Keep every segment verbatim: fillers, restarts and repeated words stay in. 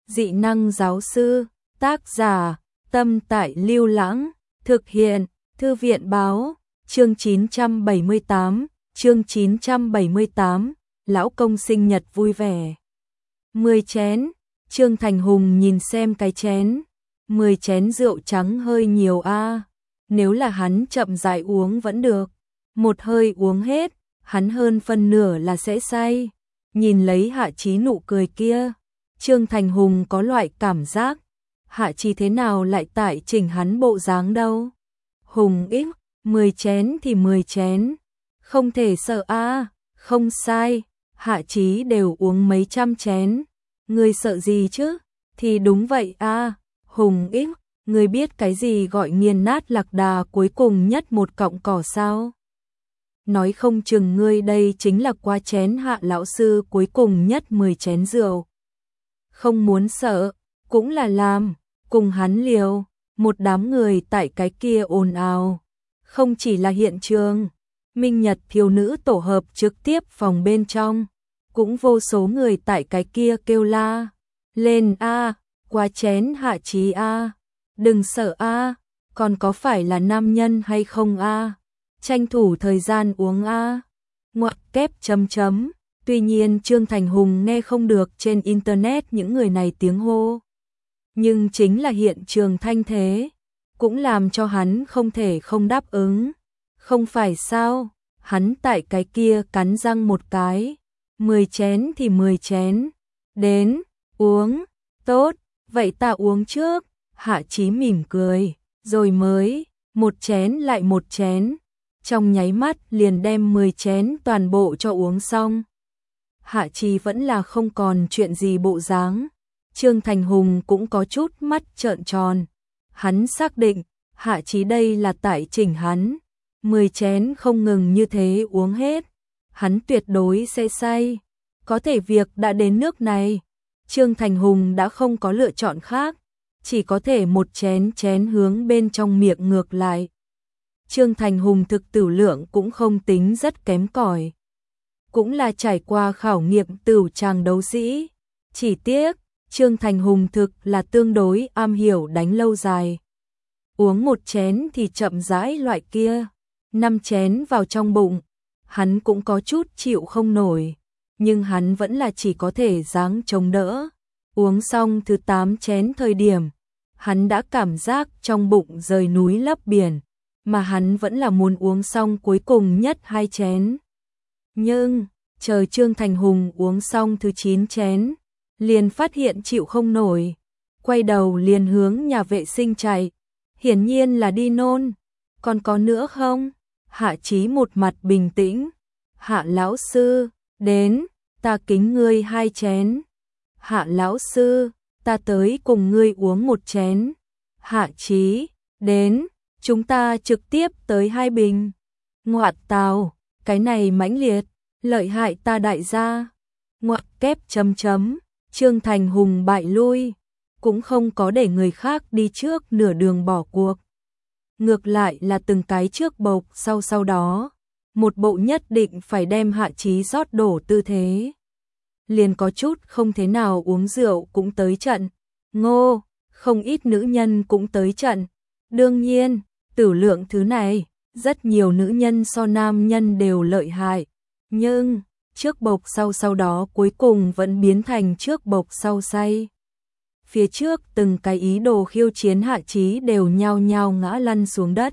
Dị năng giáo sư, tác giả, Tâm Tại Lưu Lãng, thực hiện, Thư viện báo, chương chín trăm bảy mươi tám, chương chín trăm bảy mươi tám, lão công sinh nhật vui vẻ. mười chén, Trương Thành Hùng nhìn xem cái chén, mười chén rượu trắng hơi nhiều a, nếu là hắn chậm rãi uống vẫn được, một hơi uống hết, hắn hơn phân nửa là sẽ say. Nhìn lấy Hạ Chí nụ cười kia, Trương Thành Hùng có loại cảm giác, Hạ Chí thế nào lại tại chỉnh hắn bộ dáng đâu. Hùng ích, mười chén thì mười chén, không thể sợ a, không sai, Hạ Chí đều uống mấy trăm chén, ngươi sợ gì chứ, thì đúng vậy a, Hùng ích, ngươi biết cái gì gọi nghiền nát lạc đà cuối cùng nhất một cọng cỏ sao? Nói không chừng ngươi đây chính là qua chén Hạ lão sư cuối cùng nhất mười chén rượu. Không muốn sợ, cũng là làm, cùng hắn liều, một đám người tại cái kia ồn ào. Không chỉ là hiện trường, Minh Nhật thiếu nữ tổ hợp trực tiếp phòng bên trong, cũng vô số người tại cái kia kêu la, lên a, qua chén Hạ Chí a, đừng sợ a, còn có phải là nam nhân hay không a? Tranh thủ thời gian uống a. Ngoặc kép chấm chấm. Tuy nhiên Trương Thành Hùng nghe không được trên internet những người này tiếng hô, nhưng chính là hiện trường thanh thế, cũng làm cho hắn không thể không đáp ứng. Không phải sao? Hắn tại cái kia cắn răng một cái, mười chén thì mười chén, đến, uống, tốt, vậy ta uống trước. Hạ Chí mỉm cười, rồi mới một chén lại một chén, trong nháy mắt liền đem mười chén toàn bộ cho uống xong. Hạ Chí vẫn là không còn chuyện gì bộ dáng. Trương Thành Hùng cũng có chút mắt trợn tròn. Hắn xác định, Hạ Chí đây là tại chỉnh hắn. mười chén không ngừng như thế uống hết, hắn tuyệt đối sẽ say. Có thể việc đã đến nước này, Trương Thành Hùng đã không có lựa chọn khác, chỉ có thể một chén chén hướng bên trong miệng ngược lại. Trương Thành Hùng thực tửu lượng cũng không tính rất kém cỏi, cũng là trải qua khảo nghiệm tửu tràng đấu sĩ. Chỉ tiếc, Trương Thành Hùng thực là tương đối am hiểu đánh lâu dài. Uống một chén thì chậm rãi loại kia, năm chén vào trong bụng, hắn cũng có chút chịu không nổi, nhưng hắn vẫn là chỉ có thể dáng chống đỡ. Uống xong thứ tám chén thời điểm, hắn đã cảm giác trong bụng rời núi lấp biển, mà hắn vẫn là muốn uống xong cuối cùng nhất hai chén. Nhưng, chờ Trương Thành Hùng uống xong thứ chín chén, liền phát hiện chịu không nổi, quay đầu liền hướng nhà vệ sinh chạy, hiển nhiên là đi nôn. Còn có nữa không? Hạ Chí một mặt bình tĩnh, Hạ lão sư, đến, ta kính ngươi hai chén. Hạ lão sư, ta tới cùng ngươi uống một chén. Hạ Chí, đến, chúng ta trực tiếp tới hai bình. Ngoạt tào, cái này mãnh liệt, lợi hại ta đại gia. Ngoặc kép chấm chấm, Trương Thành Hùng bại lui, cũng không có để người khác đi trước nửa đường bỏ cuộc. Ngược lại là từng cái trước bộc sau sau đó, một bộ nhất định phải đem Hạ Chí rót đổ tư thế. Liền có chút không thế nào uống rượu cũng tới trận, ngô, không ít nữ nhân cũng tới trận. Đương nhiên, tửu lượng thứ này, rất nhiều nữ nhân so nam nhân đều lợi hại, nhưng trước bộc sau sau đó cuối cùng vẫn biến thành trước bộc sau say. Phía trước từng cái ý đồ khiêu chiến Hạ Chí đều nhao nhao ngã lăn xuống đất.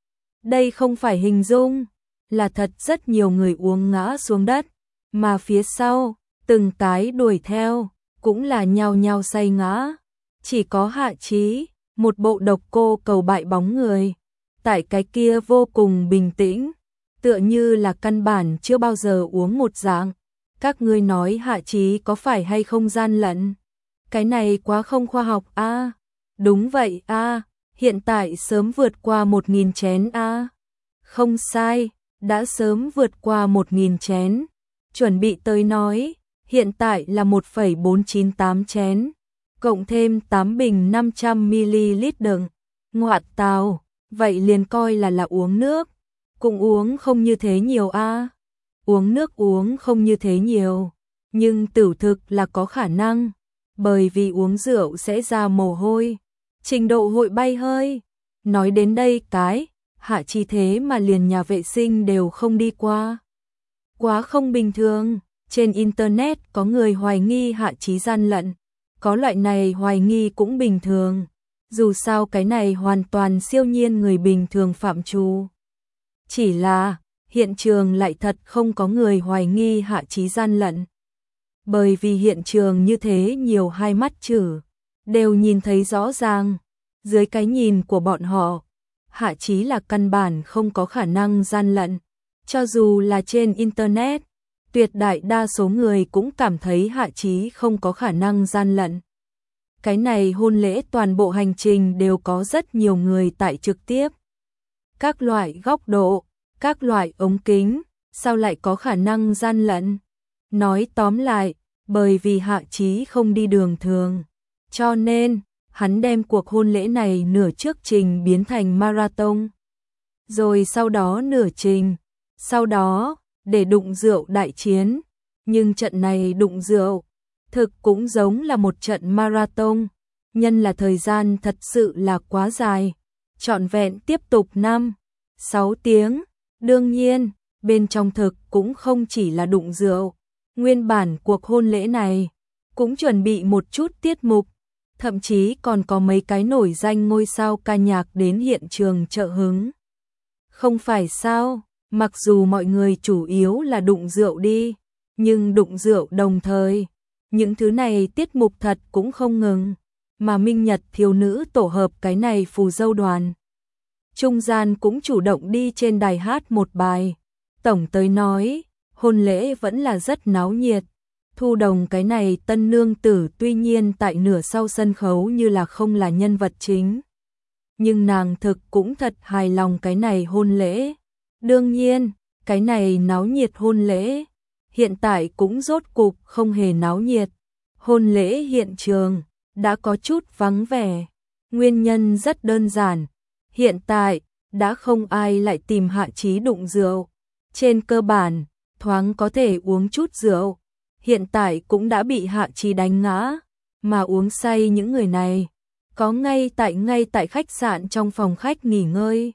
Đây không phải hình dung, là thật rất nhiều người uống ngã xuống đất, mà phía sau, từng cái đuổi theo, cũng là nhao nhao say ngã. Chỉ có Hạ Chí, một bộ độc cô cầu bại bóng người, tại cái kia vô cùng bình tĩnh, tựa như là căn bản chưa bao giờ uống một dạng. Các ngươi nói Hạ Chí có phải hay không gian lận? Cái này quá không khoa học a. À? Đúng vậy a, à, hiện tại sớm vượt qua một nghìn chén a. À? Không sai, đã sớm vượt qua một nghìn chén. Chuẩn bị tới nói, hiện tại là một phẩy bốn chín tám chén, cộng thêm tám bình năm trăm mi li lít đựng. Ngoạt tào, vậy liền coi là là uống nước, cũng uống không như thế nhiều a. À? Uống nước uống không như thế nhiều, nhưng tửu thực là có khả năng. bởi vì uống rượu sẽ ra mồ hôi, trình độ hội bay hơi. Nói đến đây cái, Hạ Chí thế mà liền nhà vệ sinh đều không đi qua. Quá không bình thường, trên internet có người hoài nghi Hạ Chí gian lận, có loại này hoài nghi cũng bình thường. Dù sao cái này hoàn toàn siêu nhiên người bình thường phạm trù. Chỉ là, hiện trường lại thật không có người hoài nghi Hạ Chí gian lận. Bởi vì hiện trường như thế nhiều hai mắt chử, đều nhìn thấy rõ ràng. Dưới cái nhìn của bọn họ, Hạ Chí là căn bản không có khả năng gian lận. Cho dù là trên internet, tuyệt đại đa số người cũng cảm thấy Hạ Chí không có khả năng gian lận. Cái này hôn lễ toàn bộ hành trình đều có rất nhiều người tại trực tiếp. Các loại góc độ, các loại ống kính, sao lại có khả năng gian lận? Nói tóm lại, bởi vì Hạ Chí không đi đường thường, cho nên hắn đem cuộc hôn lễ này nửa trước trình biến thành marathon. Rồi sau đó nửa trình, sau đó để đụng rượu đại chiến, nhưng trận này đụng rượu thực cũng giống là một trận marathon, nhân là thời gian thật sự là quá dài, trọn vẹn tiếp tục năm, sáu tiếng. Đương nhiên, bên trong thực cũng không chỉ là đụng rượu, nguyên bản cuộc hôn lễ này cũng chuẩn bị một chút tiết mục, thậm chí còn có mấy cái nổi danh ngôi sao ca nhạc đến hiện trường trợ hứng. Không phải sao, mặc dù mọi người chủ yếu là đụng rượu đi, nhưng đụng rượu đồng thời, những thứ này tiết mục thật cũng không ngừng, mà Minh Nhật thiếu nữ tổ hợp cái này phù dâu đoàn. Trung gian cũng chủ động đi trên đài hát một bài. Tổng tới nói, hôn lễ vẫn là rất náo nhiệt. Thu Đồng cái này tân nương tử tuy nhiên tại nửa sau sân khấu như là không là nhân vật chính. Nhưng nàng thực cũng thật hài lòng cái này hôn lễ. Đương nhiên, cái này náo nhiệt hôn lễ, hiện tại cũng rốt cục không hề náo nhiệt. Hôn lễ hiện trường đã có chút vắng vẻ. Nguyên nhân rất đơn giản. Hiện tại, đã không ai lại tìm Hạ Chí đụng rượu. Trên cơ bản, thoáng có thể uống chút rượu. Hiện tại cũng đã bị Hạ Chí đánh ngã. Mà uống say những người này, có ngay tại ngay tại khách sạn trong phòng khách nghỉ ngơi.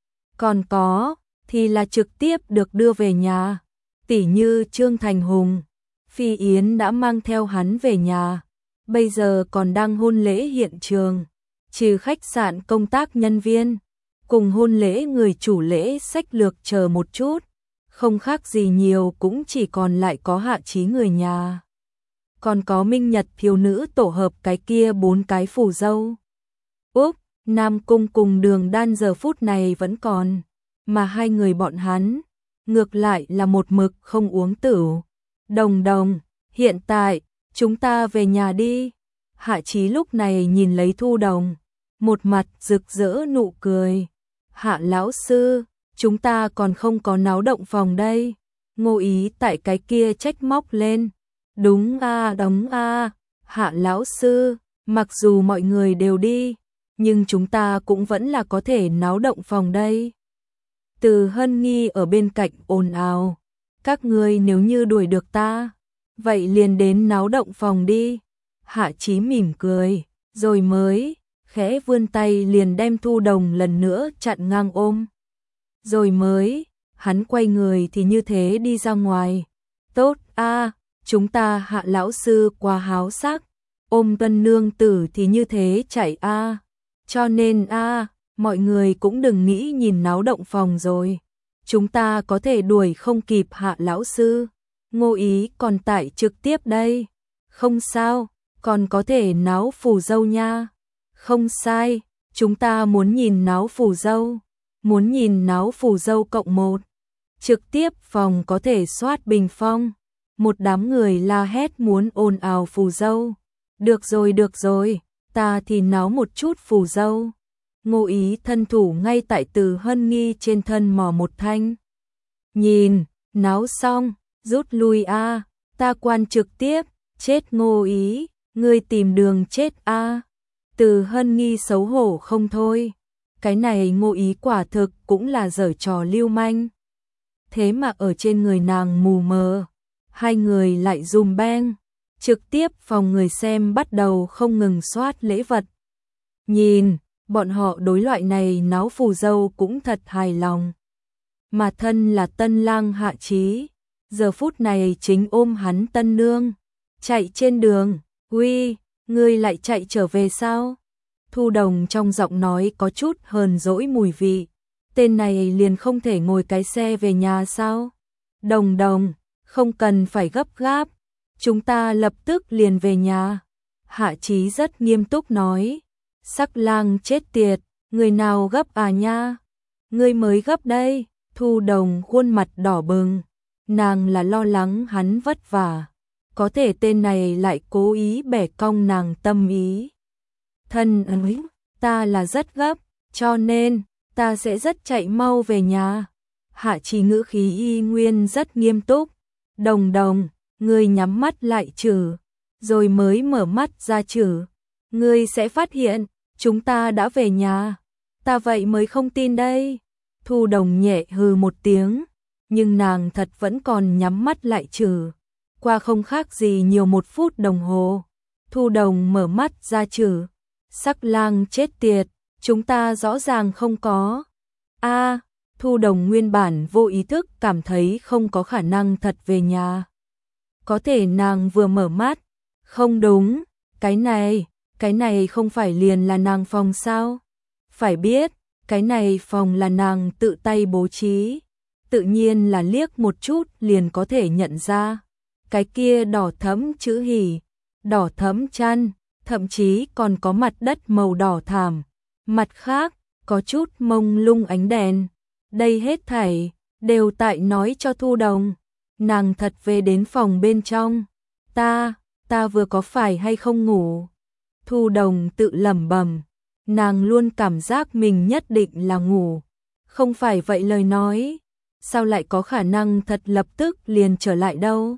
Còn có, thì là trực tiếp được đưa về nhà. Tỉ như Trương Thành Hùng, Phi Yến đã mang theo hắn về nhà. Bây giờ còn đang hôn lễ hiện trường. Trừ khách sạn công tác nhân viên, cùng hôn lễ người chủ lễ xách lược chờ một chút, không khác gì nhiều cũng chỉ còn lại có Hạ Chí người nhà. Còn có Minh Nhật thiếu nữ tổ hợp cái kia bốn cái phù dâu. Úp, Nam Cung cùng Đường Đan giờ phút này vẫn còn, mà hai người bọn hắn, ngược lại là một mực không uống tửu. Đồng Đồng, hiện tại, chúng ta về nhà đi. Hạ Chí lúc này nhìn lấy Thu Đồng, một mặt rực rỡ nụ cười. Hạ lão sư, chúng ta còn không có náo động phòng đây. Ngô Ý tại cái kia trách móc lên. Đúng a, đóng a, Hạ lão sư, mặc dù mọi người đều đi, nhưng chúng ta cũng vẫn là có thể náo động phòng đây. Từ Hân Nghi ở bên cạnh ồn ào, các ngươi nếu như đuổi được ta, vậy liền đến náo động phòng đi. Hạ Chí mỉm cười, rồi mới khẽ vươn tay liền đem Thu Đồng lần nữa chặn ngang ôm. Rồi mới, hắn quay người thì như thế đi ra ngoài. Tốt a, chúng ta Hạ lão sư quá háo sắc, ôm tân nương tử thì như thế chạy a. Cho nên a, mọi người cũng đừng nghĩ nhìn náo động phòng rồi. Chúng ta có thể đuổi không kịp Hạ lão sư. Ngô Ý còn tại trực tiếp đây. Không sao, còn có thể náo phù dâu nha. Không sai, chúng ta muốn nhìn náo phù dâu. Muốn nhìn náo phù dâu cộng một. Trực tiếp phòng có thể soát bình phong. Một đám người la hét muốn ồn ào phù dâu. Được rồi được rồi, ta thì náo một chút phù dâu. Ngô Ý thân thủ ngay tại Từ Hân Nghi trên thân mò một thanh. Nhìn, náo xong, rút lui a, ta quan trực tiếp, chết Ngô Ý, ngươi tìm đường chết a. Từ Hân Nghi xấu hổ không thôi. Cái này Ngô Ý quả thực cũng là giở trò lưu manh. Thế mà ở trên người nàng mù mờ, hai người lại dùm beng. trực tiếp phòng người xem bắt đầu không ngừng soát lễ vật. Nhìn, bọn họ đối loại này náo phù dâu cũng thật hài lòng. Mà thân là tân lang Hạ Chí, giờ phút này chính ôm hắn tân nương, chạy trên đường. Uy, ngươi lại chạy trở về sao? Thu Đồng trong giọng nói có chút hờn dỗi mùi vị. Tên này liền không thể ngồi cái xe về nhà sao? Đồng Đồng, không cần phải gấp gáp, chúng ta lập tức liền về nhà. Hạ Chí rất nghiêm túc nói. Sắc lang chết tiệt, người nào gấp à nha? Ngươi mới gấp đây. Thu Đồng khuôn mặt đỏ bừng, nàng là lo lắng hắn vất vả. Có thể tên này lại cố ý bẻ cong nàng tâm ý. Thân ơi, ta là rất gấp, cho nên ta sẽ rất chạy mau về nhà. Hạ Chí ngữ khí y nguyên rất nghiêm túc. Đồng Đồng, ngươi nhắm mắt lại chử, rồi mới mở mắt ra chử. Ngươi sẽ phát hiện, chúng ta đã về nhà. Ta vậy mới không tin đây. Thu Đồng nhẹ hừ một tiếng, nhưng nàng thật vẫn còn nhắm mắt lại chử. Qua không khác gì nhiều một phút đồng hồ, Thu Đồng mở mắt ra chử. Sắc lang chết tiệt, chúng ta rõ ràng không có. A, Thu Đồng nguyên bản vô ý thức cảm thấy không có khả năng thật về nhà. Có thể nàng vừa mở mắt, không đúng, cái này, cái này không phải liền là nàng phòng sao? Phải biết, cái này phòng là nàng tự tay bố trí, tự nhiên là liếc một chút liền có thể nhận ra. Cái kia đỏ thẫm chữ hỉ, đỏ thẫm chăn, thậm chí còn có mặt đất màu đỏ thảm. Mặt khác, có chút mông lung ánh đèn. Đây hết thảy đều tại nói cho Thu Đồng, nàng thật về đến phòng bên trong. Ta, ta vừa có phải hay không ngủ? Thu Đồng tự lẩm bẩm, nàng luôn cảm giác mình nhất định là ngủ. Không phải vậy lời nói, sao lại có khả năng thật lập tức liền trở lại đâu?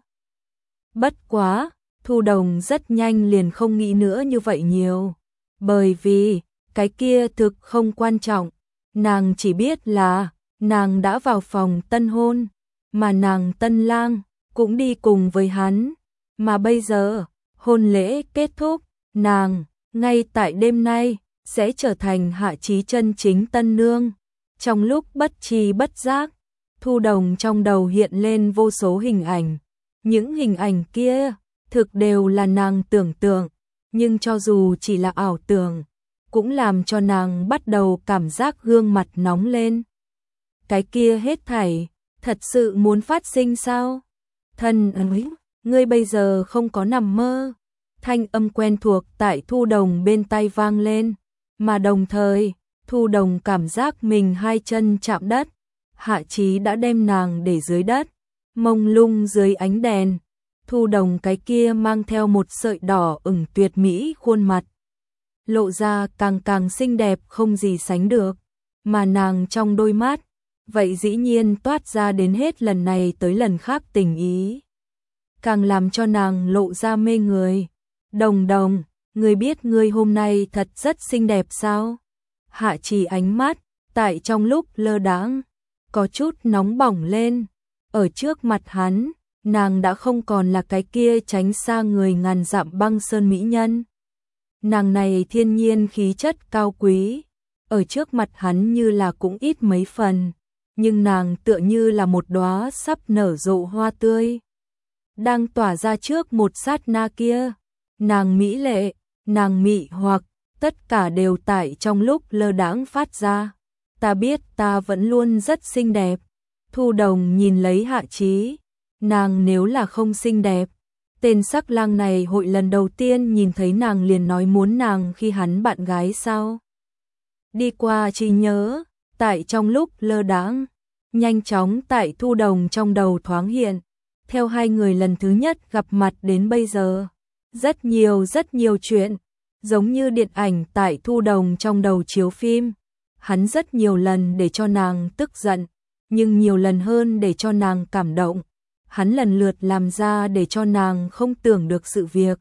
Bất quá, Thu Đồng rất nhanh liền không nghĩ nữa như vậy nhiều. Bởi vì, cái kia thực không quan trọng. Nàng chỉ biết là, nàng đã vào phòng tân hôn, mà nàng tân lang cũng đi cùng với hắn. Mà bây giờ, hôn lễ kết thúc, nàng, ngay tại đêm nay, sẽ trở thành Hạ Chí chân chính tân nương. Trong lúc bất tri bất giác, Thu Đồng trong đầu hiện lên vô số hình ảnh. Những hình ảnh kia, thực đều là nàng tưởng tượng, nhưng cho dù chỉ là ảo tưởng, cũng làm cho nàng bắt đầu cảm giác gương mặt nóng lên. Cái kia hết thảy, thật sự muốn phát sinh sao? Thân ơi, ngươi bây giờ không có nằm mơ. Thanh âm quen thuộc tại Thu Đồng bên tai vang lên, mà đồng thời, Thu Đồng cảm giác mình hai chân chạm đất. Hạ Chí đã đem nàng để dưới đất, mông lung dưới ánh đèn. Thu Đồng cái kia mang theo một sợi đỏ ửng tuyệt mỹ khuôn mặt, lộ ra càng càng xinh đẹp không gì sánh được, mà nàng trong đôi mắt, vậy dĩ nhiên toát ra đến hết lần này tới lần khác tình ý, càng làm cho nàng lộ ra mê người. Đồng Đồng, ngươi biết ngươi hôm nay thật rất xinh đẹp sao? Hạ Chí ánh mắt, tại trong lúc lơ đãng, có chút nóng bỏng lên. Ở trước mặt hắn, nàng đã không còn là cái kia tránh xa người ngàn dặm băng sơn mỹ nhân. Nàng này thiên nhiên khí chất cao quý, ở trước mặt hắn như là cũng ít mấy phần, nhưng nàng tựa như là một đóa sắp nở rộ hoa tươi, đang tỏa ra trước một sát na kia. Nàng mỹ lệ, nàng mị hoặc, tất cả đều tại trong lúc lơ đãng phát ra. Ta biết ta vẫn luôn rất xinh đẹp. Thu Đồng nhìn lấy Hạ Chí, nàng nếu là không xinh đẹp, tên sắc lang này hội lần đầu tiên nhìn thấy nàng liền nói muốn nàng khi hắn bạn gái sao? Đi qua trí nhớ, tại trong lúc lơ đãng, nhanh chóng tại Thu Đồng trong đầu thoáng hiện, theo hai người lần thứ nhất gặp mặt đến bây giờ, rất nhiều rất nhiều chuyện, giống như điện ảnh tại Thu Đồng trong đầu chiếu phim. Hắn rất nhiều lần để cho nàng tức giận, nhưng nhiều lần hơn để cho nàng cảm động. Hắn lần lượt làm ra để cho nàng không tưởng được sự việc.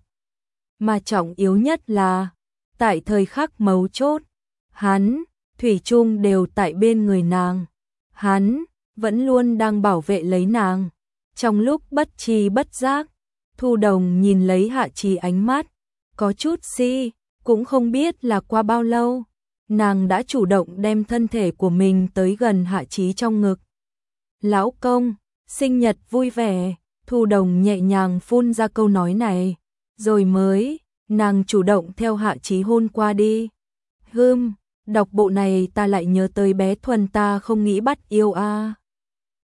Mà trọng yếu nhất là, tại thời khắc mấu chốt, hắn, thủy chung đều tại bên người nàng. Hắn, vẫn luôn đang bảo vệ lấy nàng. Trong lúc bất tri bất giác, Thu Đồng nhìn lấy Hạ Chí ánh mắt, có chút si, cũng không biết là qua bao lâu, nàng đã chủ động đem thân thể của mình tới gần Hạ Chí trong ngực. Lão công, sinh nhật vui vẻ, Thu Đồng nhẹ nhàng phun ra câu nói này, rồi mới, nàng chủ động theo Hạ Chí hôn qua đi. Hừm, đọc bộ này ta lại nhớ tới bé Thuần ta không nghĩ bắt yêu a. À.